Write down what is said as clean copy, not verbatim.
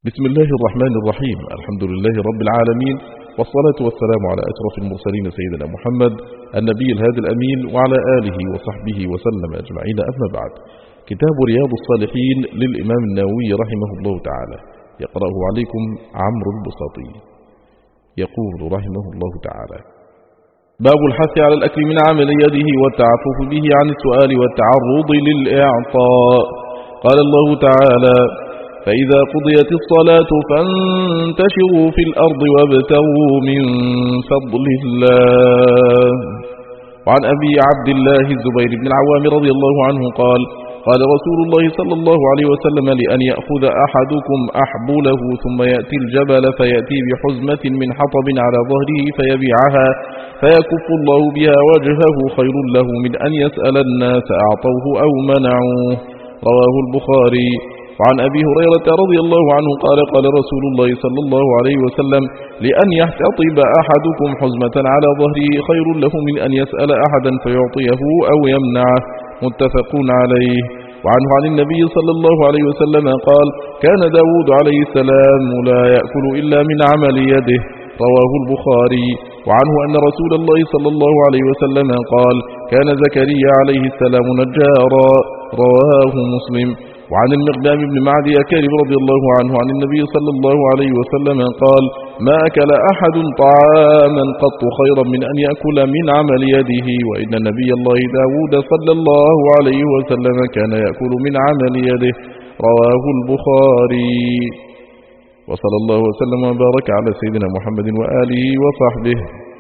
بسم الله الرحمن الرحيم. الحمد لله رب العالمين، والصلاة والسلام على أشرف المرسلين سيدنا محمد النبي الهادي الأمين وعلى آله وصحبه وسلم أجمعين. أما بعد، كتاب رياض الصالحين للإمام النووي رحمه الله تعالى، يقرأه عليكم عمرو البساطي. يقول رحمه الله تعالى: باب الحث على الأكل من عمل يده والتعفف به عن السؤال والتعرض للإعطاء. قال الله تعالى: فإذا قضيت الصلاة فانتشروا في الأرض وابتغوا من فضل الله. وعن أبي عبد الله الزبير بن العوام رضي الله عنه قال: قال رسول الله صلى الله عليه وسلم: لأن يأخذ أحدكم أحبله ثم يأتي الجبل فيأتي بحزمة من حطب على ظهره فيبيعها فيكف الله بها وجهه خير له من أن يسأل الناس أعطوه أو منعوه. رواه البخاري. وعن أبي هريرة رضي الله عنه قال: قال رسول الله صلى الله عليه وسلم: لأن يحتطب أحدكم حزمة على ظهره خير له من أن يسأل أحدا فيعطيه أو يمنعه. متفق عليه. وعنه عن النبي صلى الله عليه وسلم قال: كان داود عليه السلام لا يأكل إلا من عمل يده. رواه البخاري. وعنه أن رسول الله صلى الله عليه وسلم قال: كان زكريا عليه السلام نجارا. رواه مسلم. وعن المقدام بن معدي كارب رضي الله عنه عن النبي صلى الله عليه وسلم قال: ما أكل أحد طعاما قط خيرا من أن يأكل من عمل يده، وإن نبي الله داود صلى الله عليه وسلم كان يأكل من عمل يده. رواه البخاري. وصلى الله وسلم وبارك على سيدنا محمد وآله وصحبه.